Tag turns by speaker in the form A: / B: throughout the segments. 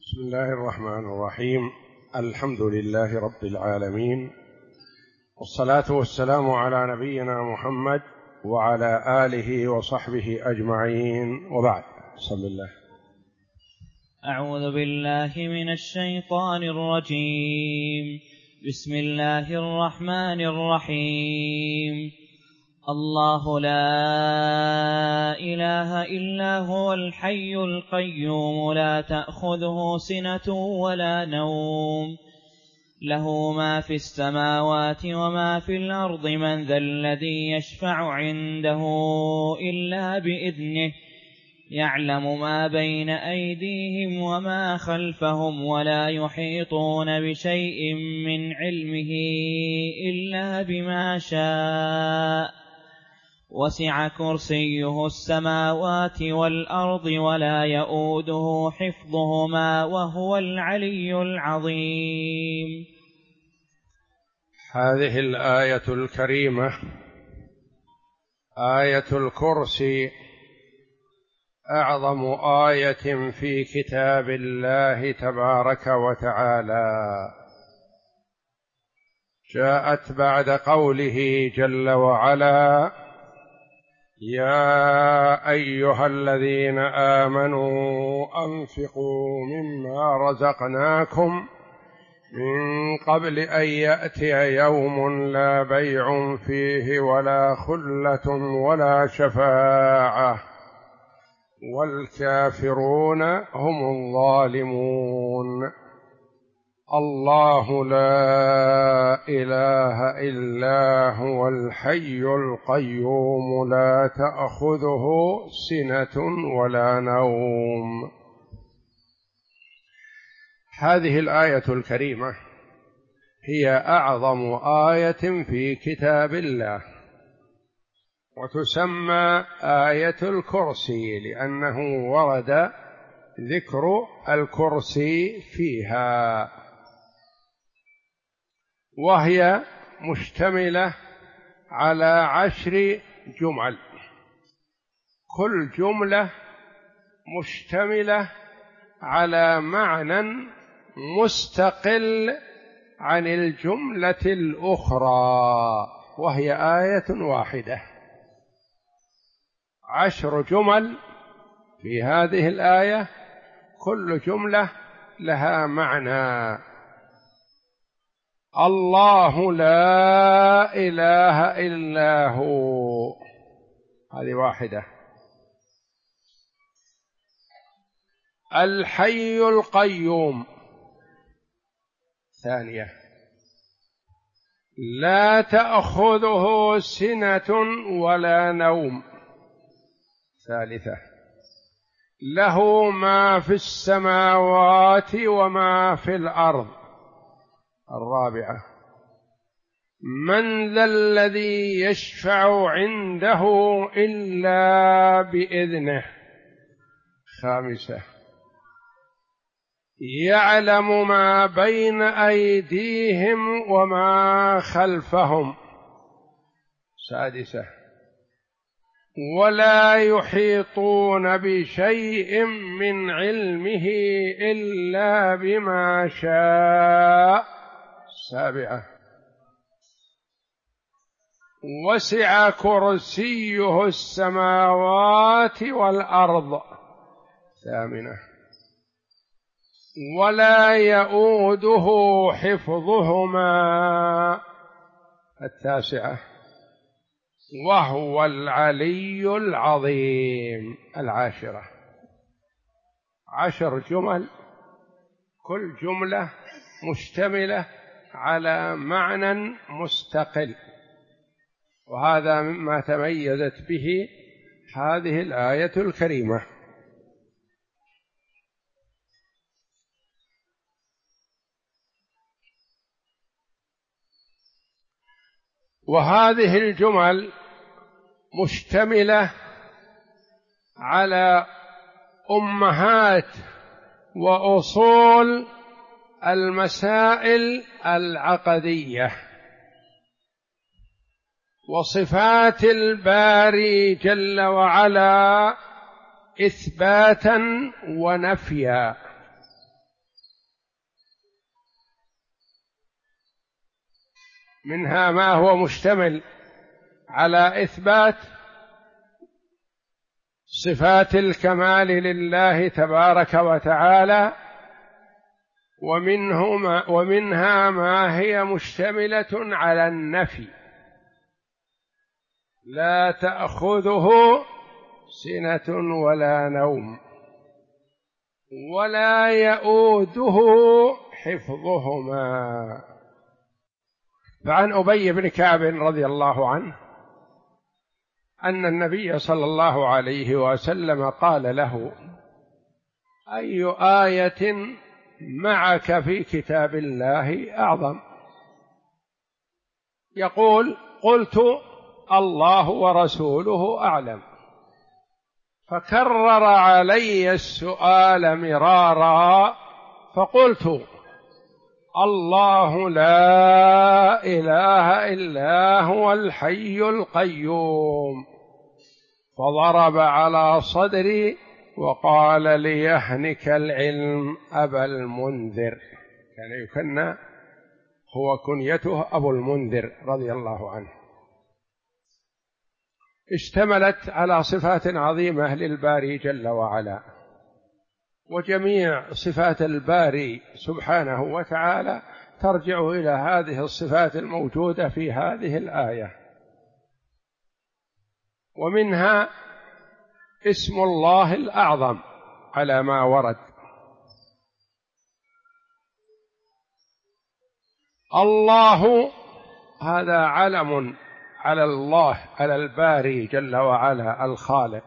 A: بسم الله الرحمن الرحيم. الحمد لله رب العالمين، والصلاة والسلام على نبينا محمد وعلى آله وصحبه أجمعين، وبعد. بسم الله.
B: أعوذ بالله من الشيطان الرجيم. بسم الله الرحمن الرحيم. الله لا إله إلا هو الحي القيوم لا تأخذه سنة ولا نوم، له ما في السماوات وما في الأرض، من ذا الذي يشفع عنده إلا بإذنه، يعلم ما بين أيديهم وما خلفهم، ولا يحيطون بشيء من علمه إلا بما شاء، وسع كرسيه السماوات والأرض ولا يؤوده حفظهما وهو العلي العظيم.
A: هذه الآية الكريمة آية الكرسي أعظم آية في كتاب الله تبارك وتعالى، جاءت بعد قوله جل وعلا: يا أيها الذين آمنوا أنفقوا مما رزقناكم من قبل أن يأتي يوم لا بيع فيه ولا خلة ولا شفاعة والكافرون هم الظالمون. الله لا إله إلا هو الحي القيوم لا تأخذه سنة ولا نوم. هذه الآية الكريمة هي أعظم آية في كتاب الله، وتسمى آية الكرسي لأنه ورد ذكر الكرسي فيها، وهي مشتملة على 10 جمل، كل جملة مشتملة على معنى مستقل عن الجملة الأخرى، وهي آية واحدة. 10 جمل في هذه الآية، كل جملة لها معنى. الله لا إله إلا هو، هذه واحدة. الحي القيوم، ثانية. لا تأخذه سنة ولا نوم، ثالثة. له ما في السماوات وما في الأرض، الرابعة. من ذا الذي يشفع عنده إلا بإذنه، خامسة. يعلم ما بين أيديهم وما خلفهم، سادسة. ولا يحيطون بشيء من علمه إلا بما شاء، سابعة. وسع كرسيه السماوات والأرض، ثامنة. ولا يؤوده حفظهما، التاسعة. وهو العلي العظيم، العاشرة. 10 جمل، كل جملة مشتملة على معنى مستقل، وهذا مما تميزت به هذه الآية الكريمة. وهذه الجمل مشتملة على أمهات وأصول المسائل العقدية، وصفات الباري جل وعلا إثباتا ونفيا، منها ما هو مشتمل على إثبات صفات الكمال لله تبارك وتعالى، ومنها ما هي مشتملة على النفي: لا تأخذه سنة ولا نوم ولا يؤوده حفظهما. فعن أبي بن كعب رضي الله عنه أن النبي صلى الله عليه وسلم قال له: أي آية معك في كتاب الله أعظم؟ يقول: قلت: الله ورسوله أعلم. فكرر علي السؤال مرارا، فقلت: الله لا إله إلا هو الحي القيوم. فضرب على صدري وقال: ليهنك العلم أبا المنذر. كان يكنى، هو كنيته أبو المنذر رضي الله عنه. اشتملت على صفات عظيمة للباري جل وعلا، وجميع صفات الباري سبحانه وتعالى ترجع إلى هذه الصفات الموجودة في هذه الآية. ومنها اسم الله الأعظم على ما ورد. الله هذا علم على الله، على الباري جل وعلا الخالق،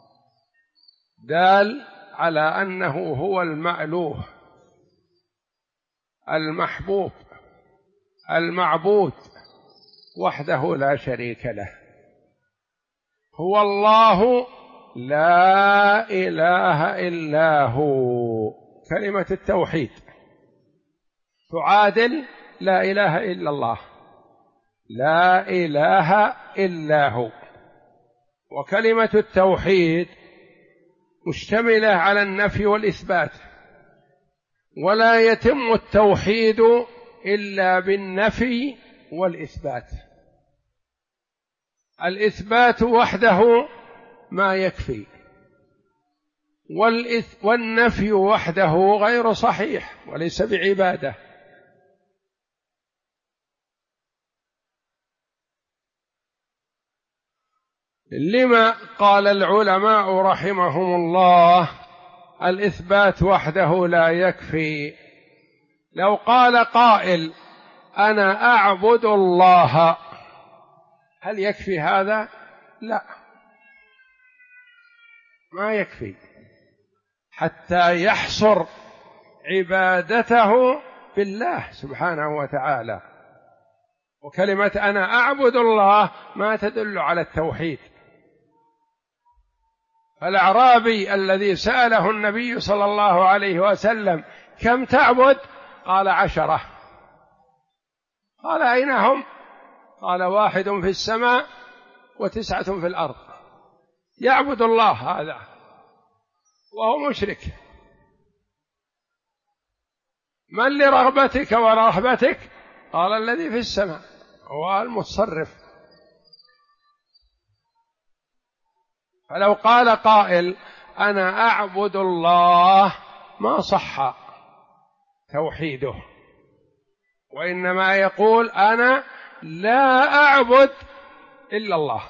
A: دال على أنه هو المألوه المحبوب المعبود وحده لا شريك له. هو الله لا إله إلا هو. كلمة التوحيد تعادل لا إله إلا الله، لا إله إلا هو. وكلمة التوحيد مشتملة على النفي والإثبات، ولا يتم التوحيد إلا بالنفي والإثبات. الإثبات وحده ما يكفي، والنفي وحده غير صحيح وليس بعبادة. لما قال العلماء رحمهم الله: الإثبات وحده لا يكفي. لو قال قائل: أنا أعبد الله، هل يكفي هذا؟ لا، ما يكفي حتى يحصر عبادته بالله سبحانه وتعالى. وكلمة أنا أعبد الله ما تدل على التوحيد. الأعرابي الذي سأله النبي صلى الله عليه وسلم: كم تعبد؟ قال: 10. قال: أين هم؟ قال: 1 في السماء و9 في الأرض. يعبد الله هذا وهو مشرك. من لرغبتك ورهبتك؟ قال: الذي في السماء، هو المتصرف. فلو قال قائل: أنا أعبد الله، ما صح توحيده، وإنما يقول: أنا لا أعبد إلا الله،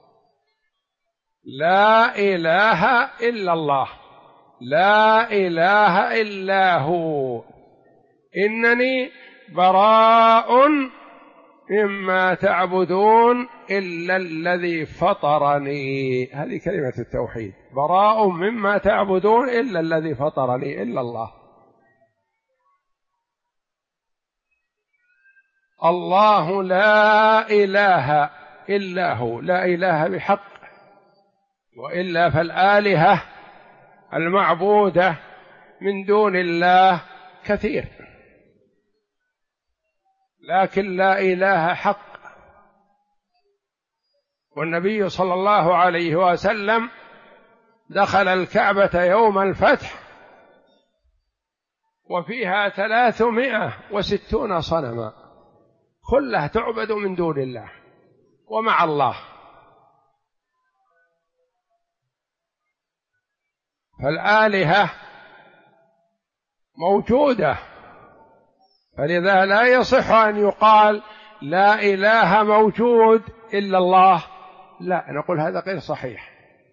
A: لا إله إلا الله، لا إله إلا هو، إنني براء مما تعبدون إلا الذي فطرني. هذه كلمة التوحيد: براء مما تعبدون إلا الذي فطرني، إلا الله. الله لا إله إلا هو، لا إله بحق، وإلا فالآلهة المعبودة من دون الله كثير، لكن لا إله حق. والنبي صلى الله عليه وسلم دخل الكعبة يوم الفتح وفيها 360 صنما كلها تعبد من دون الله ومع الله. فالآلهة موجودة، فلذا لا يصح أن يقال لا إله موجود إلا الله، لا، نقول هذا غير صحيح.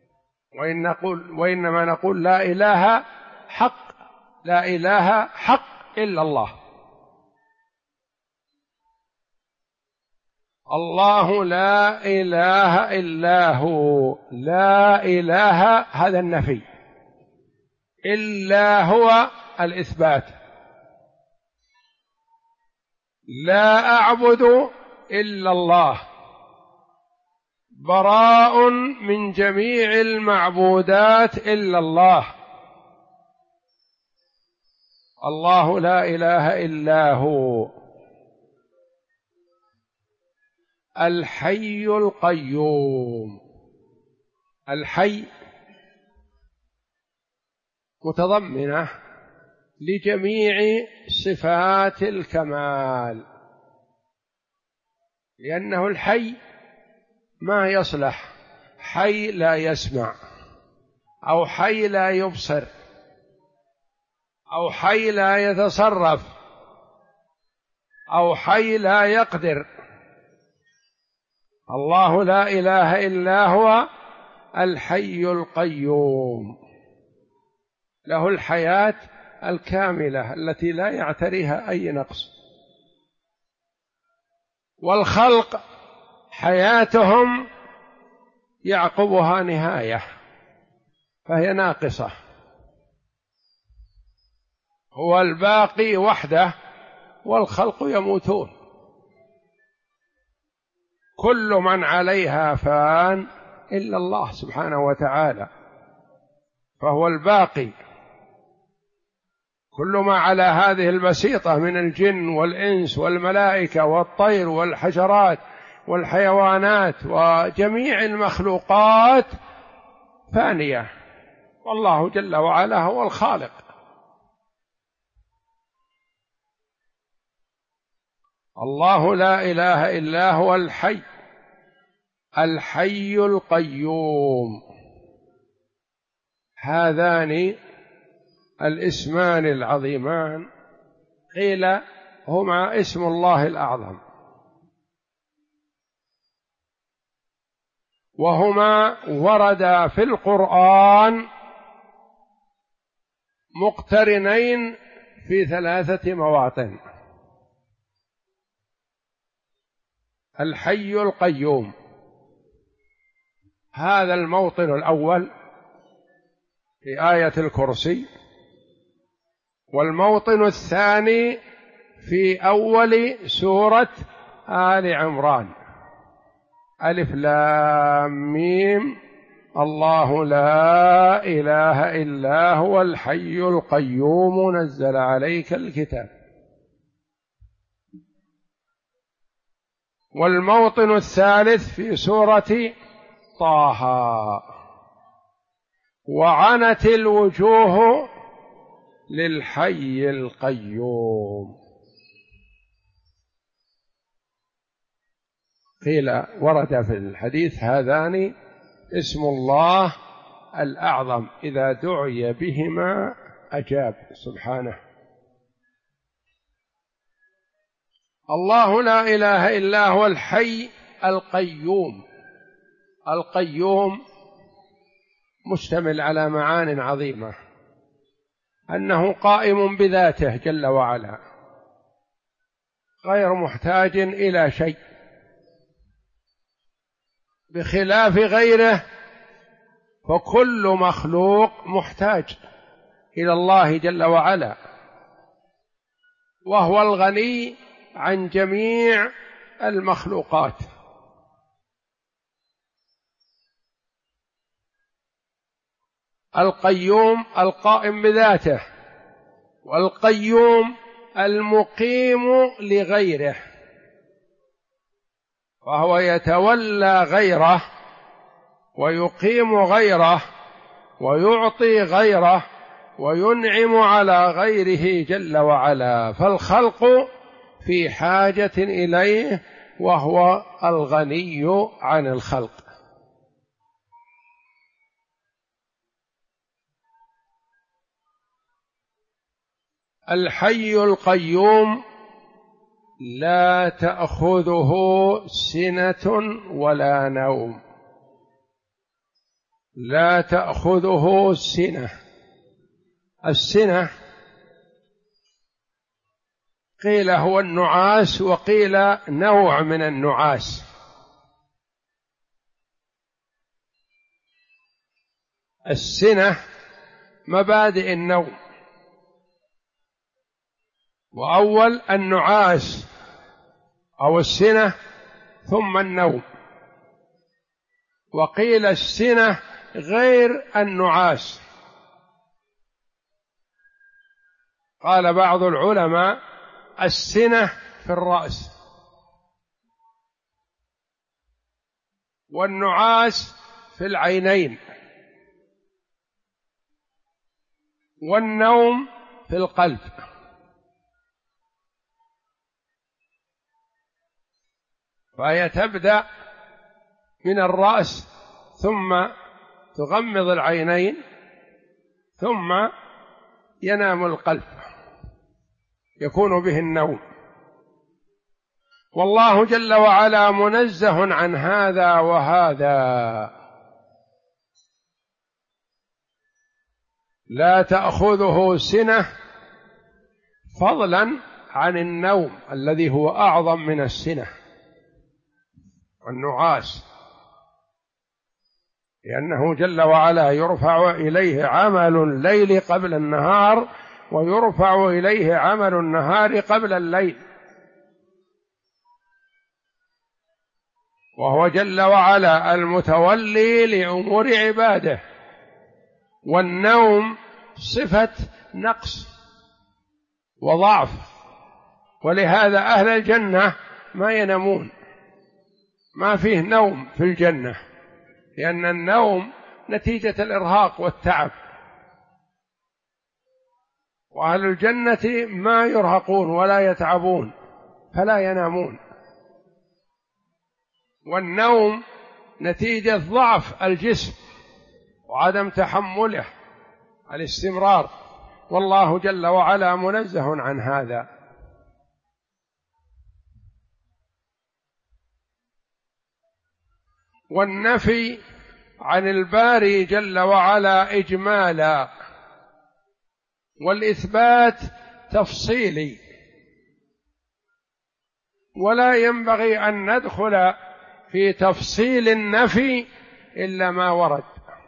A: وإنما نقول لا إله حق، لا إله حق إلا الله. الله لا إله إلا هو، لا إله هذا النفي، إلا هو الإثبات. لا أعبد إلا الله، براء من جميع المعبودات إلا الله. الله لا إله إلا هو الحي القيوم. الحي متضمنة لجميع صفات الكمال، لأنه الحي ما يصلح حي لا يسمع، أو حي لا يبصر، أو حي لا يتصرف، أو حي لا يقدر. الله لا إله إلا هو الحي القيوم، له الحياة الكاملة التي لا يعتريها أي نقص. والخلق حياتهم يعقبها نهاية، فهي ناقصة. هو الباقي وحده، والخلق يموتون. كل من عليها فان إلا الله سبحانه وتعالى، فهو الباقي. كل ما على هذه البسيطة من الجن والإنس والملائكة والطير والحشرات والحيوانات وجميع المخلوقات فانية، والله جل وعلا هو الخالق. الله لا إله إلا هو الحي، الحي القيوم. هذان الاسمان العظيمان قيل هما اسم الله الأعظم، وهما وردا في القرآن مقترنين في 3 مواطن. الحي القيوم هذا الموطن الأول في آية الكرسي، والموطن الثاني في أول سورة آل عمران، ألف لام ميم، الله لا إله إلا هو الحي القيوم نزل عليك الكتاب. والموطن الثالث في سورة طه، وعنت الوجوه للحي القيوم. قيل ورد في الحديث هذان اسم الله الأعظم، إذا دعي بهما أجاب سبحانه. الله لا إله إلا هو الحي القيوم. القيوم مشتمل على معان عظيمة، أنه قائم بذاته جل وعلا غير محتاج إلى شيء، بخلاف غيره فكل مخلوق محتاج إلى الله جل وعلا، وهو الغني عن جميع المخلوقات. القيوم القائم بذاته، والقيوم المقيم لغيره، وهو يتولى غيره ويقيم غيره ويعطي غيره وينعم على غيره جل وعلا. فالخلق في حاجة إليه وهو الغني عن الخلق. الحي القيوم لا تأخذه سنة ولا نوم، لا تأخذه سنة. السنة قيل هو النعاس، وقيل نوع من النعاس. السنة مبادئ النوم، وأول النعاس أو السنة ثم النوم. وقيل السنة غير النعاس. قال بعض العلماء السنة في الرأس، والنعاس في العينين، والنوم في القلب. فهي تبدأ من الرأس ثم تغمض العينين ثم ينام القلب، يكون به النوم. والله جل وعلا منزه عن هذا وهذا. لا تأخذه سنة، فضلا عن النوم الذي هو أعظم من السنة والنعاس، لأنه جل وعلا يرفع إليه عمل الليل قبل النهار، ويرفع إليه عمل النهار قبل الليل، وهو جل وعلا المتولي لأمور عباده. والنوم صفة نقص وضعف، ولهذا أهل الجنة ما ينامون، ما فيه نوم في الجنة، لأن النوم نتيجة الإرهاق والتعب، وأهل الجنة ما يرهقون ولا يتعبون فلا ينامون. والنوم نتيجة ضعف الجسم وعدم تحمله الاستمرار، والله جل وعلا منزه عن هذا. والنفي عن الباري جل وعلا إجمالا، والإثبات تفصيلي، ولا ينبغي أن ندخل في تفصيل النفي إلا ما ورد.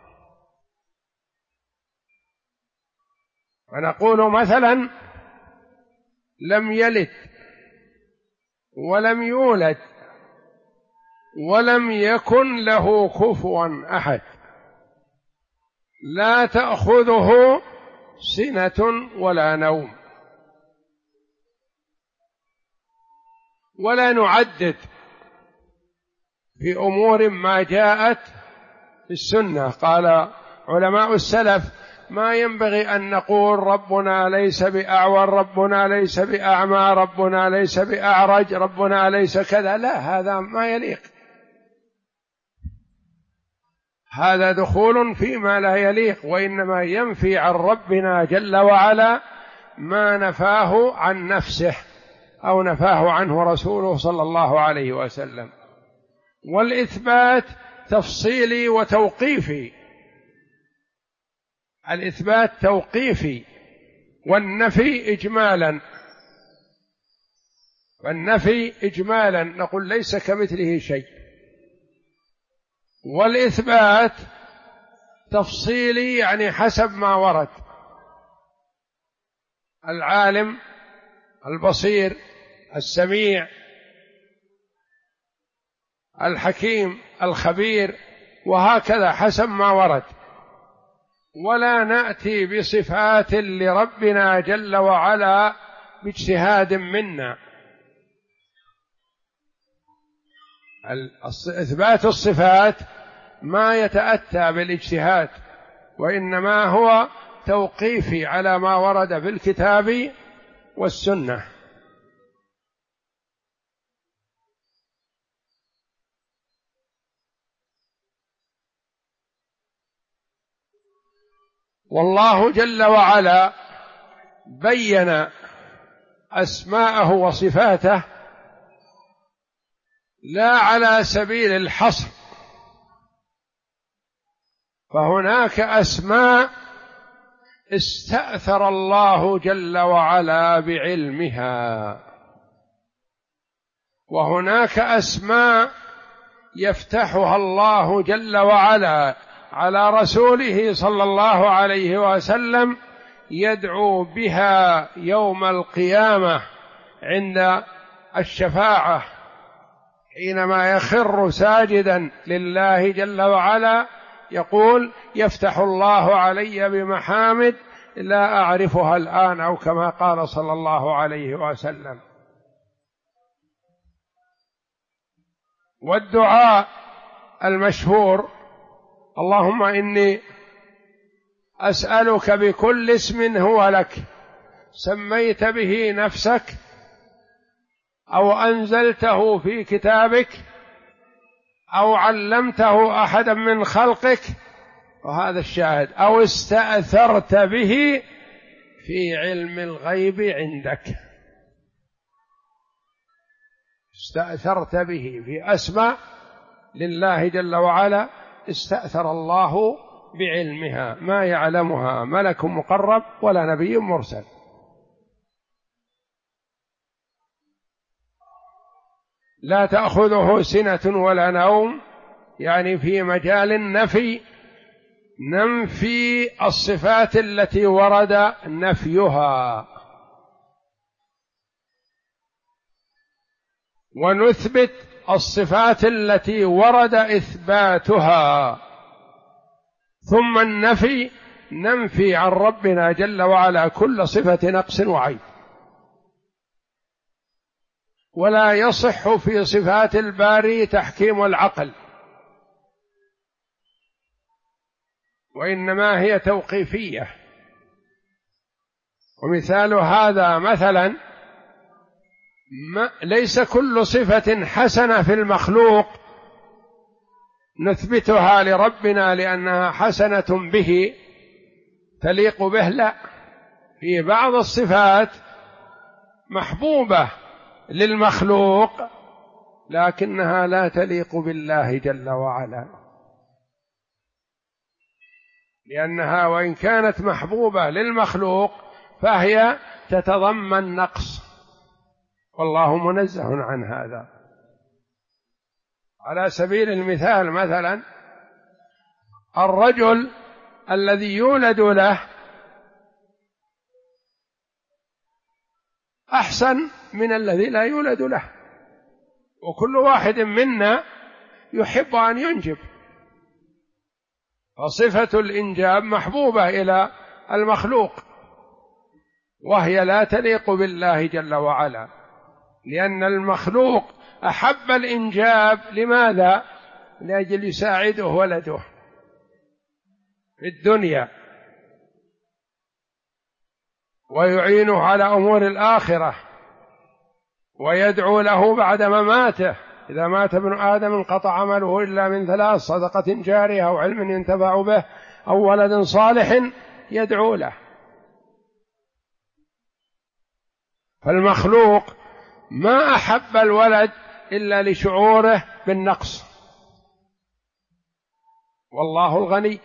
A: فنقول مثلا لم يلد ولم يولد ولم يكن له كفوا أحد، لا تأخذه سنة ولا نوم. ولا نعدد في أمور ما جاءت في السنة. قال علماء السلف ما ينبغي أن نقول ربنا ليس بأعور، ربنا ليس بأعمى، ربنا ليس بأعرج، ربنا ليس كذا، لا، هذا ما يليق، هذا دخول فيما لا يليق، وإنما ينفي عن ربنا جل وعلا ما نفاه عن نفسه أو نفاه عنه رسوله صلى الله عليه وسلم. والإثبات تفصيلي وتوقيفي، الإثبات توقيفي، والنفي إجمالا. والنفي إجمالا نقول ليس كمثله شيء، والإثبات تفصيلي يعني حسب ما ورد. العالم البصير السميع الحكيم الخبير، وهكذا حسب ما ورد. ولا نأتي بصفات لربنا جل وعلا باجتهاد منا. إثبات الصفات ما يتأتى بالاجتهاد، وإنما هو توقيفي على ما ورد في الكتاب والسنة. والله جل وعلا بين أسماءه وصفاته لا على سبيل الحصر، فهناك أسماء استأثر الله جل وعلا بعلمها، وهناك أسماء يفتحها الله جل وعلا على رسوله صلى الله عليه وسلم يدعو بها يوم القيامة عند الشفاعة، حينما يخر ساجدا لله جل وعلا يقول: يفتح الله علي بمحامد لا أعرفها الآن، أو كما قال صلى الله عليه وسلم. والدعاء المشهور: اللهم إني أسألك بكل اسم هو لك سميت به نفسك أو أنزلته في كتابك أو علمته أحدا من خلقك، وهذا الشاهد، أو استأثرت به في علم الغيب عندك. استأثرت به في أسماء لله جل وعلا استأثر الله بعلمها، ما يعلمها ملك مقرب ولا نبي مرسل. لا تأخذه سنة ولا نوم، يعني في مجال النفي ننفي الصفات التي ورد نفيها، ونثبت الصفات التي ورد إثباتها، ثم النفي ننفي عن ربنا جل وعلا كل صفة نقص وعيب. ولا يصح في صفات الباري تحكيم العقل، وإنما هي توقيفية. ومثال هذا مثلا ليس كل صفة حسنة في المخلوق نثبتها لربنا لأنها حسنة به تليق به، لا، في بعض الصفات محبوبة للمخلوق لكنها لا تليق بالله جل وعلا، لأنها وإن كانت محبوبة للمخلوق فهي تتضمن نقص، والله منزه عن هذا. على سبيل المثال مثلا الرجل الذي يولد له أحسن من الذي لا يولد له، وكل واحد منا يحب أن ينجب، فصفة الإنجاب محبوبة إلى المخلوق، وهي لا تليق بالله جل وعلا، لأن المخلوق أحب الإنجاب. لماذا؟ لأجل يساعده ولده في الدنيا ويعينه على أمور الآخرة ويدعو له بعد مماته. إذا مات ابن آدم انقطع عمله إلا من ثلاث: صدقة جارية أو علم ينتفع به أو ولد صالح يدعو له. فالمخلوق ما أحب الولد إلا لشعوره بالنقص، والله الغني.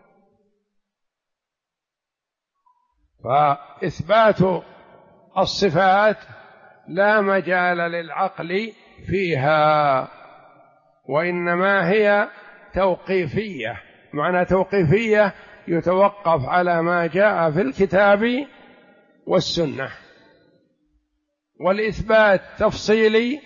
A: فإثبات الصفات لا مجال للعقل فيها، وإنما هي توقيفية. معنى توقيفية يتوقف على ما جاء في الكتاب والسنة، والإثبات تفصيلي،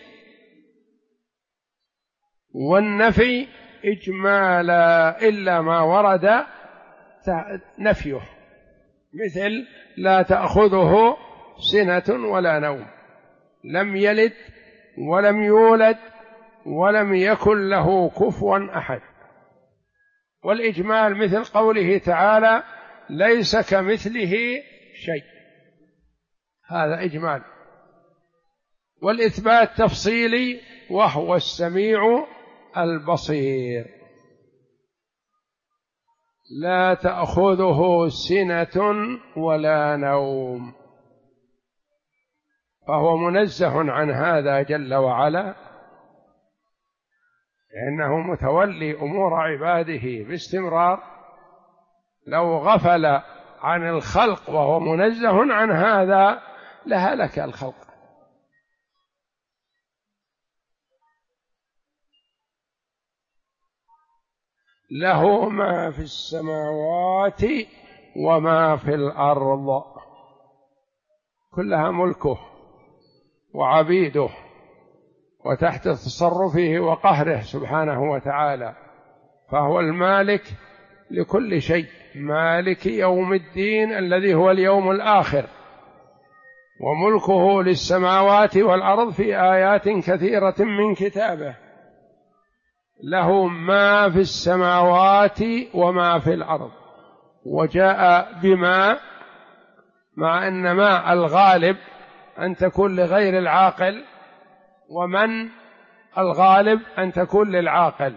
A: والنفي إجمالا إلا ما ورد نفيه، مثل لا تأخذه سنة ولا نوم، لم يلد ولم يولد ولم يكن له كفوا أحد. والإجمال مثل قوله تعالى: ليس كمثله شيء، هذا إجمال. والإثبات تفصيلي، وهو السميع البصير. لا تأخذه سنة ولا نوم، فهو منزه عن هذا جل وعلا، لأنه متولي أمور عباده باستمرار. لو غفل عن الخلق وهو منزه عن هذا لهلك الخلق. له ما في السماوات وما في الأرض، كلها ملكه وعبيده وتحت تصرفه وقهره سبحانه وتعالى، فهو المالك لكل شيء، مالك يوم الدين الذي هو اليوم الآخر، وملكه للسماوات والأرض في آيات كثيرة من كتابه. له ما في السماوات وما في الأرض، وجاء بما، مع أن ما الغالب أن تكون لغير العاقل، ومن الغالب أن تكون للعاقل،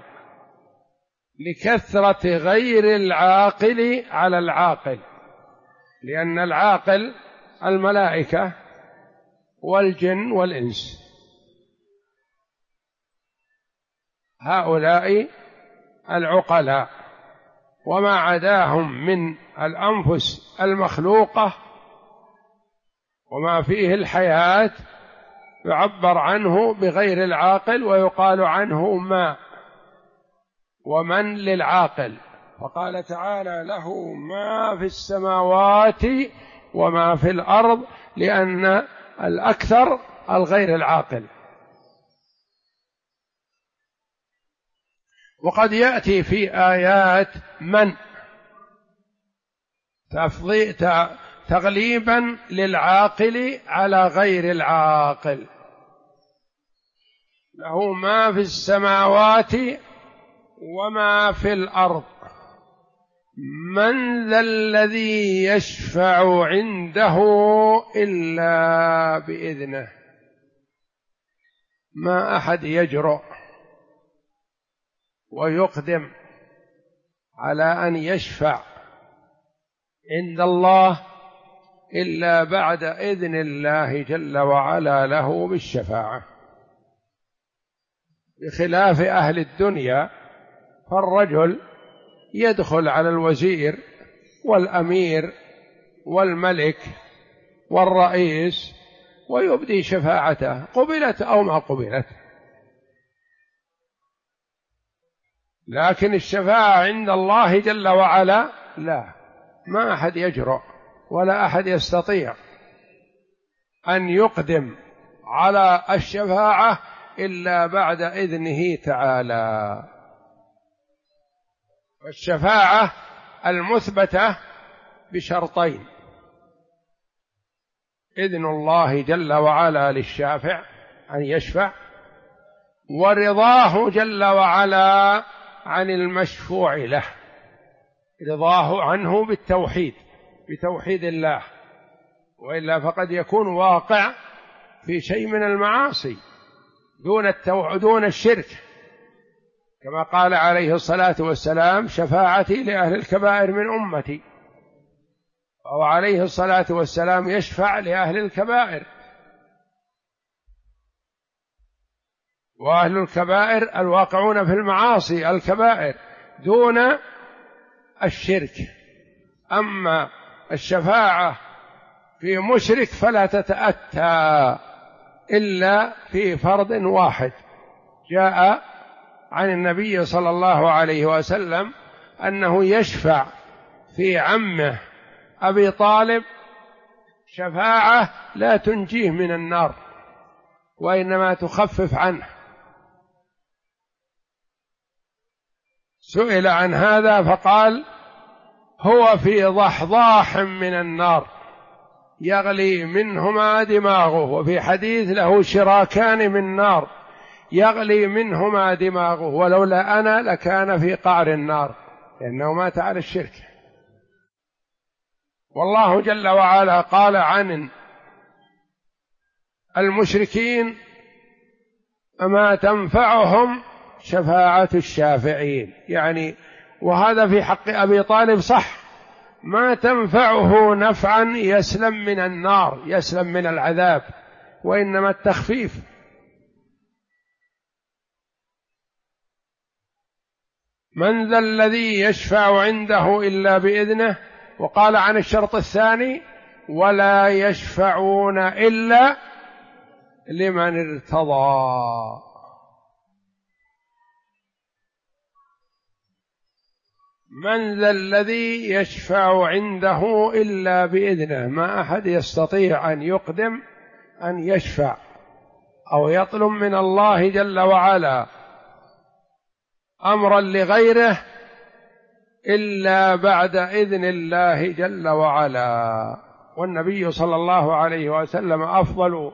A: لكثرة غير العاقل على العاقل، لأن العاقل الملائكة والجن والإنس، هؤلاء العقلاء، وما عداهم من الأنفس المخلوقة وما فيه الحياة يعبر عنه بغير العاقل ويقال عنه ما، ومن للعاقل. فقال تعالى: له ما في السماوات وما في الأرض، لأن الأكثر الغير العاقل. وقد يأتي في آيات من تغليبا للعاقل على غير العاقل. له ما في السماوات وما في الأرض، من ذا الذي يشفع عنده إلا بإذنه. ما أحد يجرؤ ويقدم على أن يشفع عند الله إلا بعد إذن الله جل وعلا له بالشفاعة، بخلاف أهل الدنيا، فالرجل يدخل على الوزير والأمير والملك والرئيس ويبدي شفاعته، قبلت أو ما قبلت. لكن الشفاعة عند الله جل وعلا لا، ما أحد يجرؤ ولا أحد يستطيع أن يقدم على الشفاعة إلا بعد إذنه تعالى. والشفاعة المثبتة بشرطين: إذن الله جل وعلا للشافع أن يشفع، ورضاه جل وعلا عن المشفوع له، رضاه عنه بالتوحيد، بتوحيد الله، وإلا فقد يكون واقع في شيء من المعاصي دون الشرك، كما قال عليه الصلاة والسلام: شفاعتي لأهل الكبائر من أمتي، أو عليه الصلاة والسلام يشفع لأهل الكبائر، وأهل الكبائر الواقعون في المعاصي الكبائر دون الشرك. أما الشفاعة في مشرك فلا تتأتى إلا في فرض واحد. جاء عن النبي صلى الله عليه وسلم أنه يشفع في عمه أبي طالب شفاعة لا تنجيه من النار، وإنما تخفف عنه. سئل عن هذا فقال: هو في ضحضاح من النار يغلي منهما دماغه، وفي حديث: له شراكان من نار يغلي منهما دماغه، ولولا أنا لكان في قعر النار، لأنه مات على الشرك. والله جل وعلا قال عن المشركين: أما تنفعهم شفاعة الشافعين، يعني وهذا في حق أبي طالب صح، ما تنفعه نفعا يسلم من النار، يسلم من العذاب، وإنما التخفيف. من ذا الذي يشفع عنده إلا بإذنه. وقال عن الشرط الثاني: ولا يشفعون إلا لمن ارتضى. من ذا الذي يشفع عنده إلا بإذنه، ما أحد يستطيع أن يقدم أن يشفع أو يطلب من الله جل وعلا أمرا لغيره إلا بعد إذن الله جل وعلا. والنبي صلى الله عليه وسلم أفضل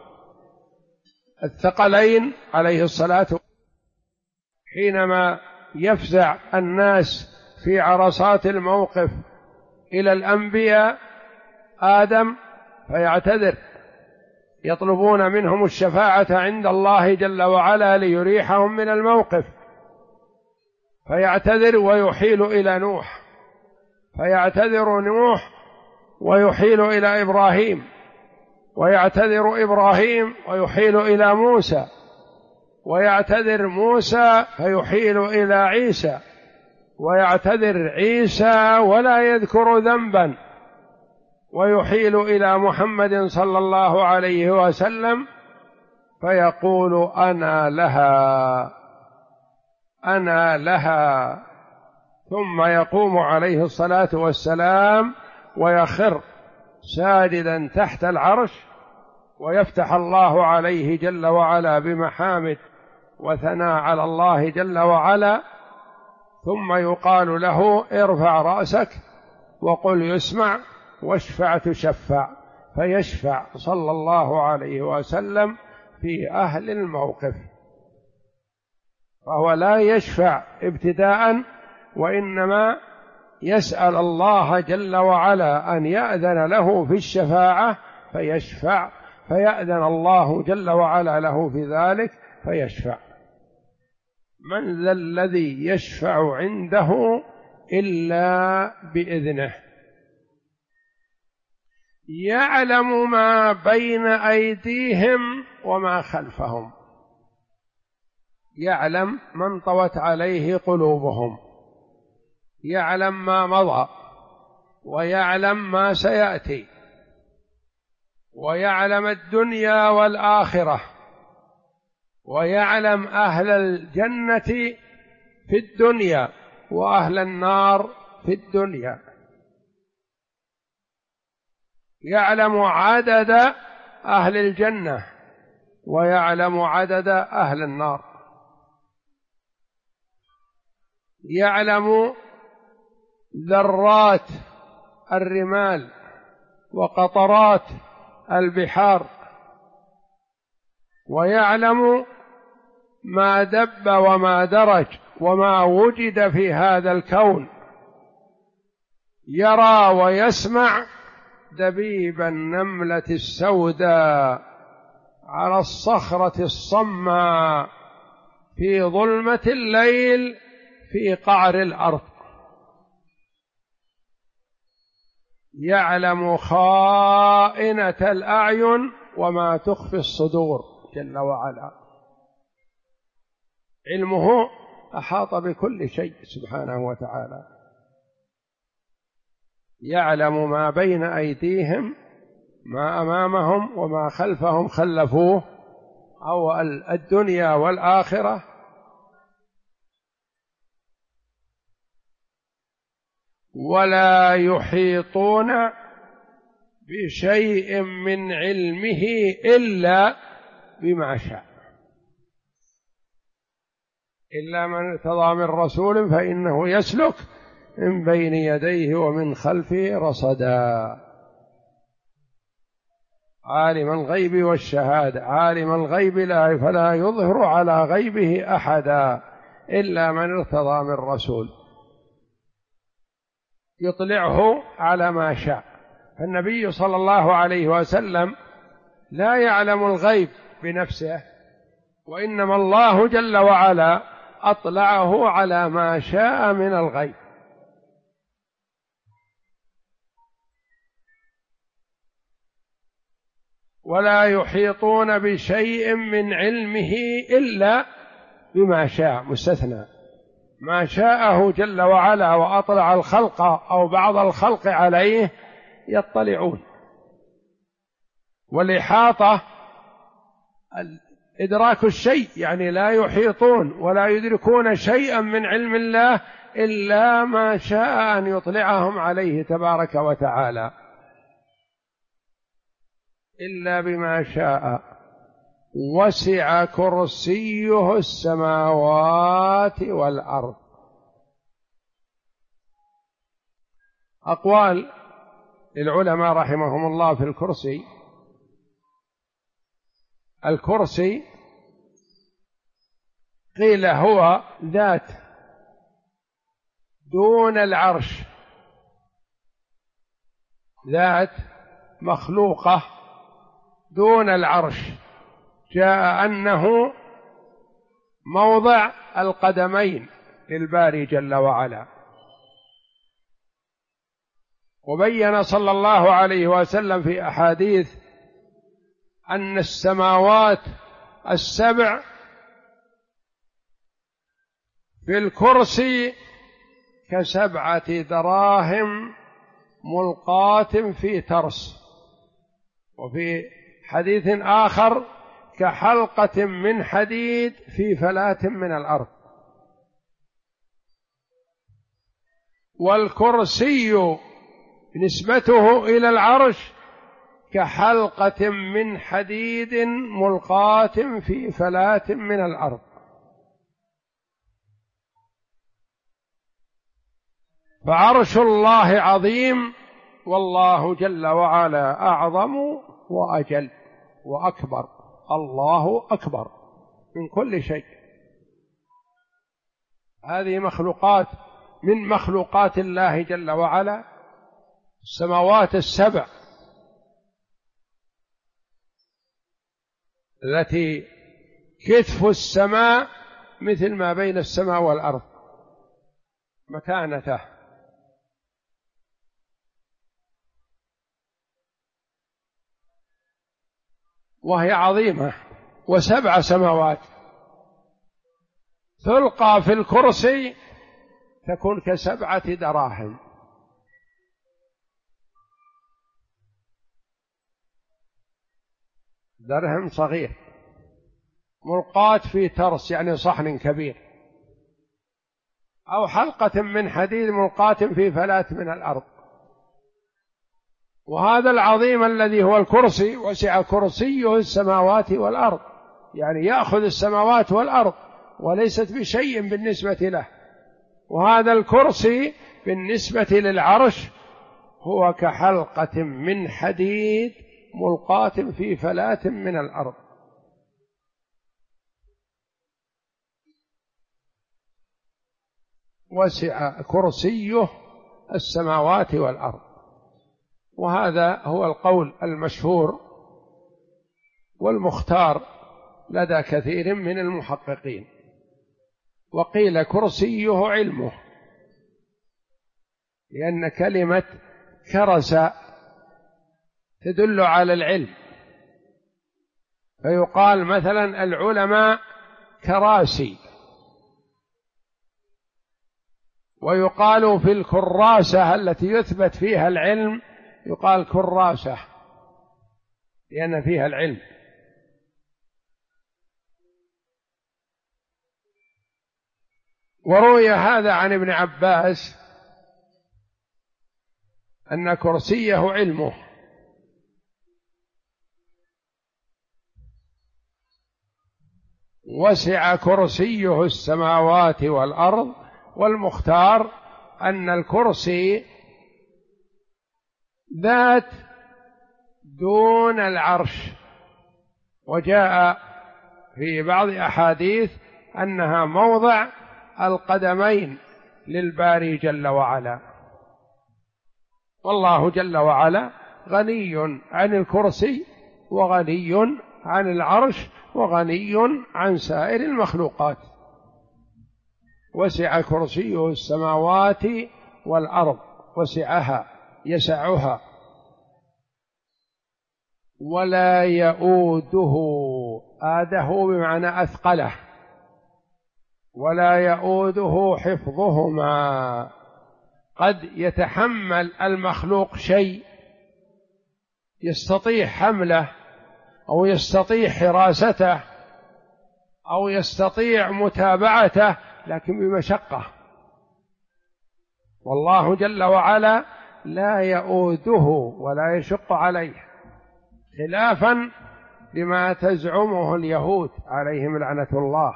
A: الثقلين عليه الصلاة والسلام، حينما يفزع الناس في عرصات الموقف إلى الأنبياء آدم فيعتذر، يطلبون منهم الشفاعة عند الله جل وعلا ليريحهم من الموقف، فيعتذر ويحيل إلى نوح، فيعتذر نوح ويحيل إلى إبراهيم، ويعتذر إبراهيم ويحيل إلى موسى، ويعتذر موسى فيحيل إلى عيسى، ويعتذر عيسى ولا يذكر ذنبا ويحيل إلى محمد صلى الله عليه وسلم فيقول أنا لها أنا لها، ثم يقوم عليه الصلاة والسلام ويخر ساجدا تحت العرش، ويفتح الله عليه جل وعلا بمحامد وثناء على الله جل وعلا، ثم يقال له ارفع رأسك وقل يسمع واشفع تشفع، فيشفع صلى الله عليه وسلم في أهل الموقف. فهو لا يشفع ابتداء، وإنما يسأل الله جل وعلا أن يأذن له في الشفاعة فيشفع، فيأذن الله جل وعلا له في ذلك فيشفع. من ذا الذي يشفع عنده إلا بإذنه. يعلم ما بين أيديهم وما خلفهم. يعلم من طوت عليه قلوبهم، يعلم ما مضى، ويعلم ما سيأتي، ويعلم الدنيا والآخرة، ويعلم أهل الجنة في الدنيا وأهل النار في الدنيا، يعلم عدد أهل الجنة ويعلم عدد أهل النار، يعلم ذرات الرمال وقطرات البحار، ويعلم ما دب وما درج وما وجد في هذا الكون، يرى ويسمع دبيب النملة السوداء على الصخرة الصماء في ظلمة الليل في قعر الأرض، يعلم خائنة الأعين وما تخفي الصدور جل وعلا. علمه أحاط بكل شيء سبحانه وتعالى. يعلم ما بين أيديهم، ما أمامهم وما خلفهم خلفوه، أو الدنيا والآخرة. ولا يحيطون بشيء من علمه إلا بما شاء، إلا من ارتضى من رسول فإنه يسلك من بين يديه ومن خلفه رصدا. عالم الغيب والشهادة، عالم الغيب فلا يظهر على غيبه أحدا إلا من ارتضى من رسول يطلعه على ما شاء. فالنبي صلى الله عليه وسلم لا يعلم الغيب بنفسه، وإنما الله جل وعلا أطلعه على ما شاء من الغيب، ولا يحيطون بشيء من علمه إلا بما شاء، مستثنى ما شاءه جل وعلا وأطلع الخلق أو بعض الخلق عليه يطلعون. والإحاطة إدراك الشيء، يعني لا يحيطون ولا يدركون شيئا من علم الله إلا ما شاء أن يطلعهم عليه تبارك وتعالى، إلا بما شاء. وسع كرسيه السماوات والأرض. أقوال العلماء رحمهم الله في الكرسي. الكرسي قيل هو ذات دون العرش، ذات مخلوقة دون العرش، جاء أنه موضع القدمين للباري جل وعلا. وبين صلى الله عليه وسلم في أحاديث أن السماوات السبع في الكرسي كسبعة دراهم ملقاة في ترس، وفي حديث آخر كحلقة من حديد في فلاة من الأرض. والكرسي نسبته إلى العرش كحلقة من حديد ملقاة في فلاة من الأرض. فعرش الله عظيم، والله جل وعلا أعظم وأجل وأكبر. الله أكبر من كل شيء. هذه مخلوقات من مخلوقات الله جل وعلا، السماوات السبع التي كتف السماء مثل ما بين السماء والأرض مكانته. وهي عظيمة، وسبع سماوات تلقى في الكرسي تكون كسبعة دراهم. درهم صغير ملقاة في ترس، يعني صحن كبير، أو حلقة من حديد ملقاة في فلاة من الأرض. وهذا العظيم الذي هو الكرسي وسع كرسيه السماوات والأرض، يعني يأخذ السماوات والأرض وليست بشيء بالنسبة له. وهذا الكرسي بالنسبة للعرش هو كحلقة من حديد ملقاة في فلاة من الأرض. وسع كرسيه السماوات والأرض. وهذا هو القول المشهور والمختار لدى كثير من المحققين. وقيل كرسيه علمه، لأن كلمة كرس تدل على العلم، فيقال مثلا العلماء كراسي. ويقال في الكراسة التي يثبت فيها العلم يقال كراسة، لأن فيها العلم. وروي هذا عن ابن عباس أن كرسيه علمه. وسع كرسيه السماوات والأرض. والمختار أن الكرسي ذات دون العرش، وجاء في بعض أحاديث أنها موضع القدمين للباري جل وعلا. والله جل وعلا غني عن الكرسي، وغني عن العرش، وغني عن سائر المخلوقات. وسع كرسيه السماوات والأرض، وسعها يسعها. ولا يؤوده، آده بمعنى أثقله، ولا يؤوده حفظهما. قد يتحمل المخلوق شيء يستطيع حمله أو يستطيع حراسته أو يستطيع متابعته، لكن بمشقة. والله جل وعلا لا يؤوده ولا يشق عليه، خلافا لما تزعمه اليهود عليهم لعنة الله.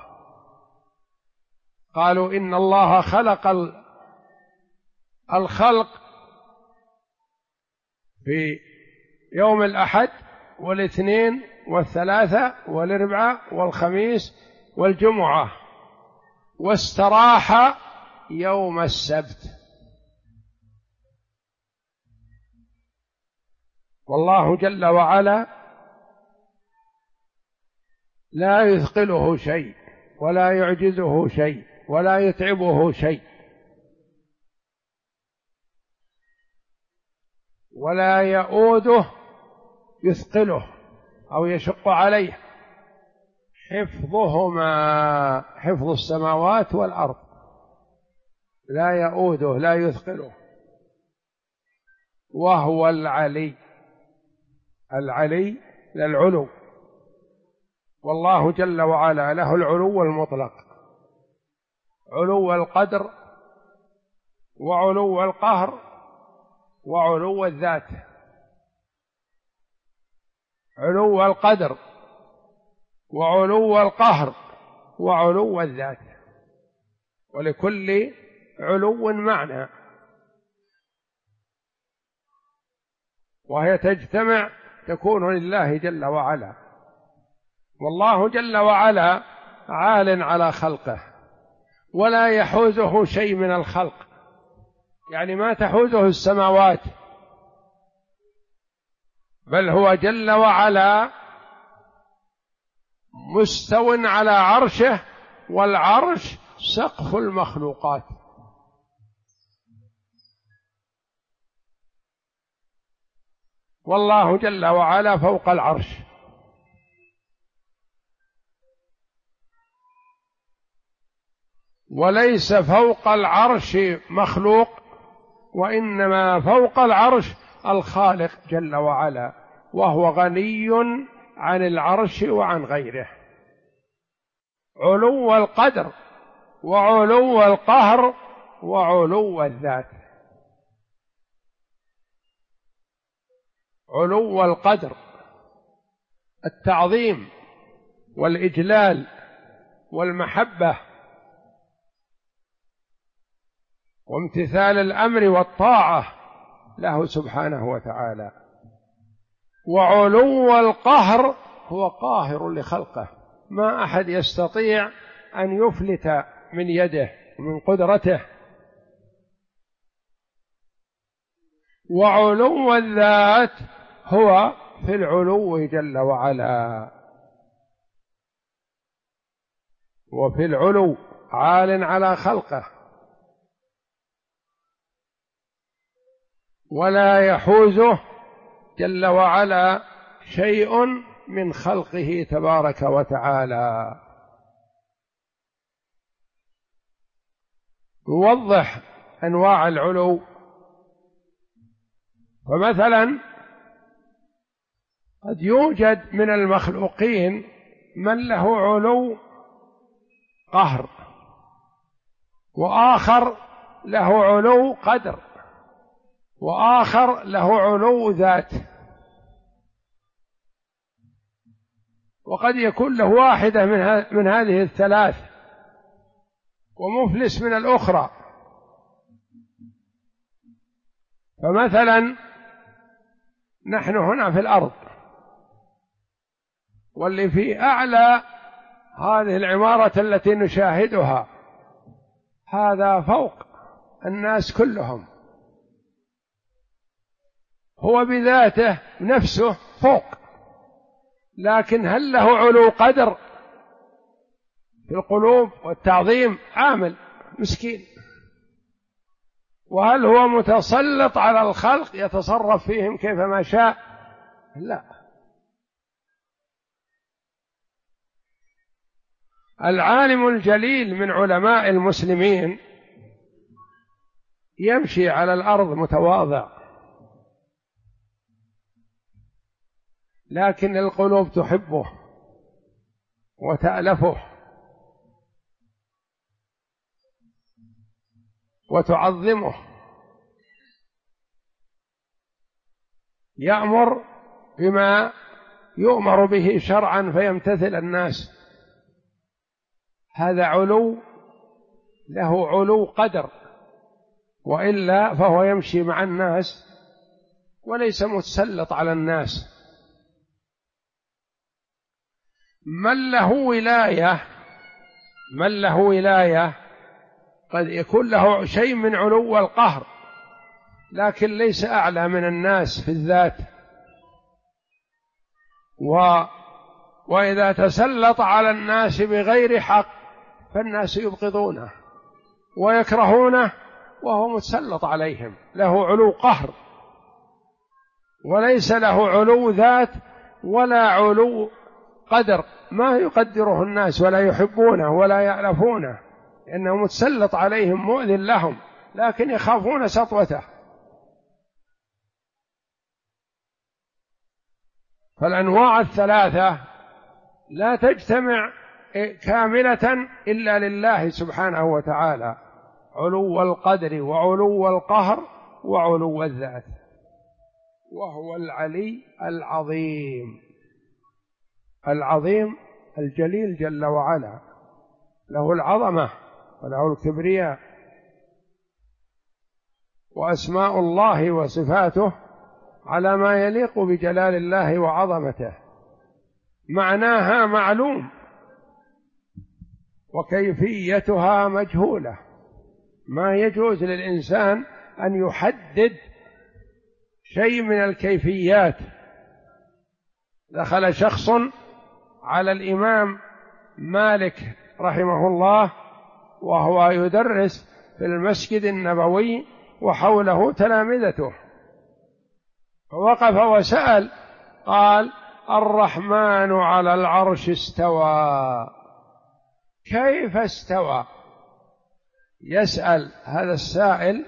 A: قالوا إن الله خلق الخلق في يوم الأحد والاثنين والثلاثة والأربعاء والخميس والجمعة، واستراح يوم السبت. والله جل وعلا لا يثقله شيء ولا يعجزه شيء ولا يتعبه شيء، ولا يؤوده يثقله أو يشق عليه. حفظهما، حفظ السماوات والأرض، لا يؤوده لا يثقله. وهو العلي، العلي للعلو، والله جل وعلا له العلو المطلق، علو القدر وعلو القهر وعلو الذات. علو القدر وعلو القهر وعلو الذات، ولكل علو معنى، وهي تجتمع تكون لله جل وعلا. والله جل وعلا عال على خلقه، ولا يحوزه شيء من الخلق، يعني ما تحوزه السماوات، بل هو جل وعلا مستو على عرشه، والعرش سقف المخلوقات. والله جل وعلا فوق العرش، وليس فوق العرش مخلوق، وإنما فوق العرش الخالق جل وعلا، وهو غني عن العرش وعن غيره. علو القدر وعلو القهر وعلو الذات. علو القدر التعظيم والإجلال والمحبة وامتثال الأمر والطاعة له سبحانه وتعالى. وعلو القهر هو قاهر لخلقه، ما أحد يستطيع أن يفلت من يده ومن قدرته. وعلو الذات هو في العلو جل وعلا، وفي العلو عال على خلقه، ولا يحوزه جل وعلا شيء من خلقه تبارك وتعالى. نوضح أنواع العلو. فمثلا قد يوجد من المخلوقين من له علو قهر، وآخر له علو قدر، وآخر له علو ذات، وقد يكون له واحدة من هذه الثلاث ومفلس من الأخرى. فمثلا نحن هنا في الأرض، واللي في أعلى هذه العمارة التي نشاهدها هذا فوق الناس كلهم، هو بذاته نفسه فوق، لكن هل له علو قدر في القلوب والتعظيم؟ عامل مسكين. وهل هو متسلط على الخلق يتصرف فيهم كيفما شاء؟ لا، العالم الجليل من علماء المسلمين يمشي على الأرض متواضع، لكن القلوب تحبه وتألفه وتعظمه، يأمر بما يؤمر به شرعا فيمتثل الناس. هذا علو، له علو قدر، وإلا فهو يمشي مع الناس وليس متسلط على الناس. من له ولاية قد يكون له شيء من علو القهر، لكن ليس أعلى من الناس في الذات، وإذا تسلط على الناس بغير حق فالناس يبغضونه ويكرهونه وهو متسلط عليهم. له علو قهر، وليس له علو ذات ولا علو قدر، ما يقدره الناس ولا يحبونه ولا يألفونه، إنه متسلط عليهم مؤذن لهم، لكن يخافون سطوته. فالأنواع الثلاثة لا تجتمع كاملة إلا لله سبحانه وتعالى: علو القدر وعلو القهر وعلو الذات، وهو العلي العظيم، العظيم الجليل جل وعلا، له العظمة وله الكبرياء. وأسماء الله وصفاته على ما يليق بجلال الله وعظمته، معناها معلوم وكيفيتها مجهولة. ما يجوز للإنسان أن يحدد شيء من الكيفيات. دخل شخص على الإمام مالك رحمه الله وهو يدرس في المسجد النبوي وحوله تلامذته، فوقف وسأل، قال: الرحمن على العرش استوى. كيف استوى؟ يسأل هذا السائل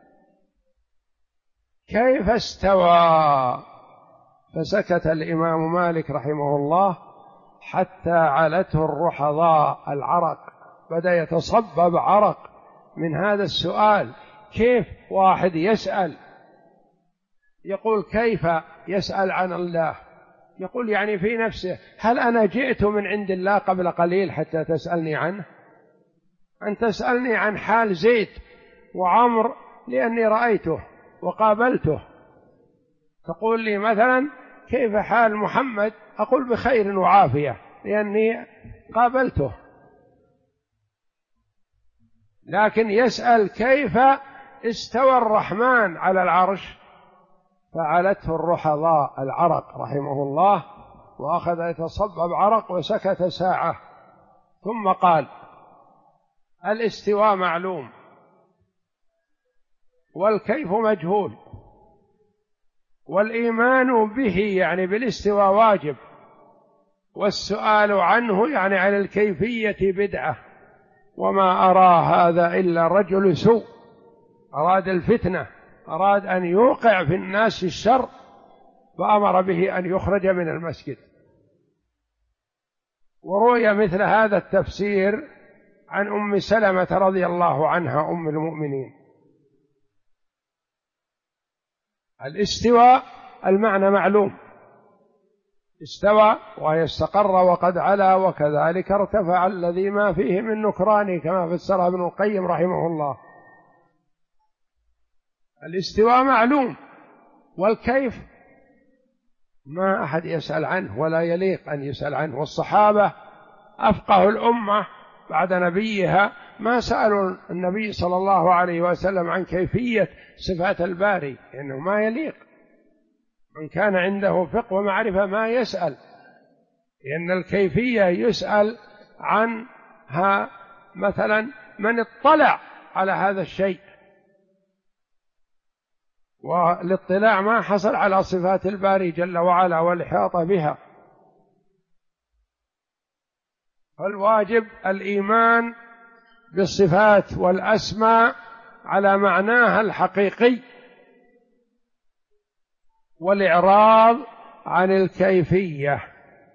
A: كيف استوى؟ فسكت الإمام مالك رحمه الله حتى علته الرحضاء، العرق، بدأ يتصبب عرق من هذا السؤال. كيف واحد يسأل يقول كيف يسأل عن الله؟ يقول يعني في نفسه: هل أنا جئت من عند الله قبل قليل حتى تسألني عنه؟ أن تسألني عن حال زيد وعمر لأني رأيته وقابلته، تقول لي مثلا كيف حال محمد؟ أقول بخير وعافية لأني قابلته. لكن يسأل كيف استوى الرحمن على العرش، فعلته الرحضاء، العرق، رحمه الله، وأخذ يتصبب عرق وسكت ساعة، ثم قال: الاستواء معلوم والكيف مجهول، والإيمان به يعني بالاستواء واجب، والسؤال عنه يعني عن الكيفية بدعة، وما أرى هذا إلا رجل سوء أراد الفتنة، أراد أن يوقع في الناس الشر، فأمر به أن يخرج من المسجد. وروي مثل هذا التفسير عن أم سلمة رضي الله عنها أم المؤمنين. الاستواء المعنى معلوم، استوى ويستقر وقد علا، وكذلك ارتفع الذي ما فيه من نكران، كما فسرها ابن القيم رحمه الله. الاستواء معلوم، والكيف ما أحد يسأل عنه ولا يليق أن يسأل عنه. والصحابة أفقه الأمة بعد نبيها ما سألوا النبي صلى الله عليه وسلم عن كيفية صفات الباري، لأنه ما يليق. من كان عنده فقه ومعرفة ما يسأل، لأن الكيفية يسأل عنها مثلا من اطلع على هذا الشيء، والاطلاع ما حصل على صفات الباري جل وعلا والإحاطة بها. فالواجب الإيمان بالصفات والأسماء على معناها الحقيقي، والإعراض عن الكيفية،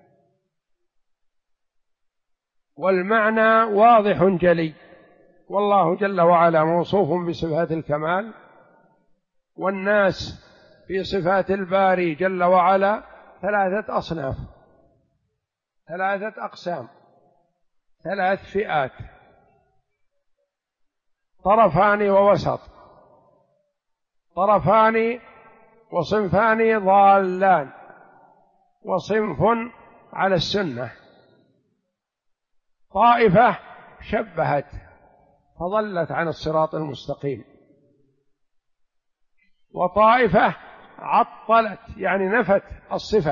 A: والمعنى واضح جلي، والله جل وعلا موصوف بصفات الكمال، والناس في صفات الباري جل وعلا ثلاثة أصناف، ثلاثة أقسام، ثلاث فئات، طرفان ووسط، طرفان وصنفان ضالان، وصنف على السنة. طائفة شبهت فضلت عن الصراط المستقيم، وطائفة عطلت يعني نفت الصفة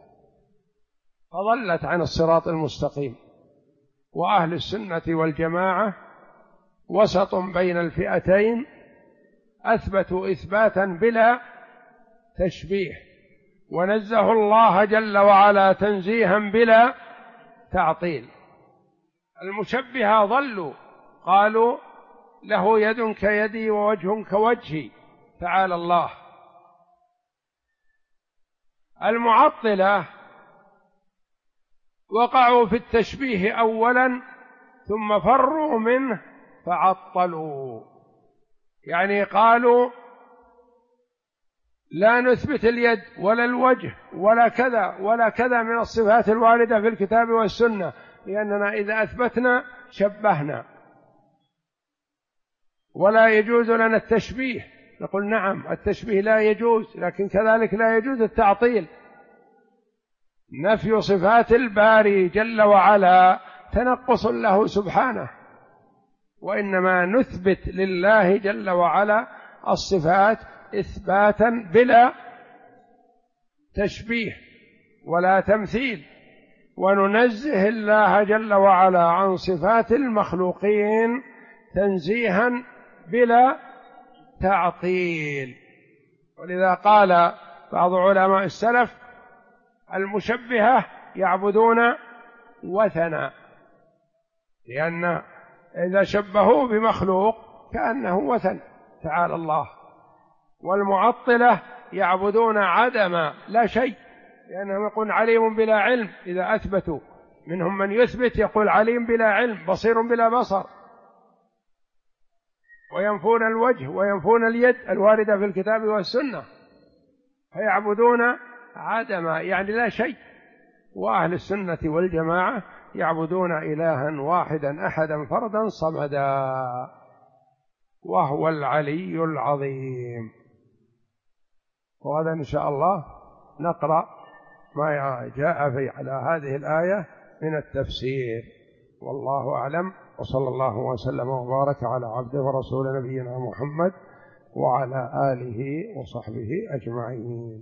A: فضلت عن الصراط المستقيم. وأهل السنة والجماعة وسط بين الفئتين، أثبتوا إثباتا بلا تشبيه، ونزهوا الله جل وعلا تنزيها بلا تعطيل. المشبهة ضلوا، قالوا له يد كيدي ووجه كوجهي، تعالى الله. المعطلة وقعوا في التشبيه أولا ثم فروا منه فعطلوا، يعني قالوا لا نثبت اليد ولا الوجه ولا كذا ولا كذا من الصفات الواردة في الكتاب والسنة، لأننا إذا أثبتنا شبهنا، ولا يجوز لنا التشبيه. نقول نعم التشبيه لا يجوز، لكن كذلك لا يجوز التعطيل. نفي صفات الباري جل وعلا تنقص له سبحانه، وإنما نثبت لله جل وعلا الصفات إثباتا بلا تشبيه ولا تمثيل، وننزه الله جل وعلا عن صفات المخلوقين تنزيها بلا تعطيل. ولذا قال بعض علماء السلف المشبهة يعبدون وثنا، لأن إذا شبهوه بمخلوق كأنه وثن، تعالى الله. والمعطلة يعبدون عدما لا شيء، لأنهم يقول عليم بلا علم، إذا أثبتوا منهم من يثبت يقول عليم بلا علم، بصير بلا بصر، وينفون الوجه وينفون اليد الواردة في الكتاب والسنة، فيعبدون عدما يعني لا شيء. وأهل السنة والجماعة يعبدون إلها واحدا أحدا فردا صمدا، وهو العلي العظيم. وهذا إن شاء الله نقرأ ما جاء في على هذه الآية من التفسير، والله أعلم، وصلى الله وسلم وبارك على عبده ورسول نبينا محمد وعلى آله وصحبه أجمعين.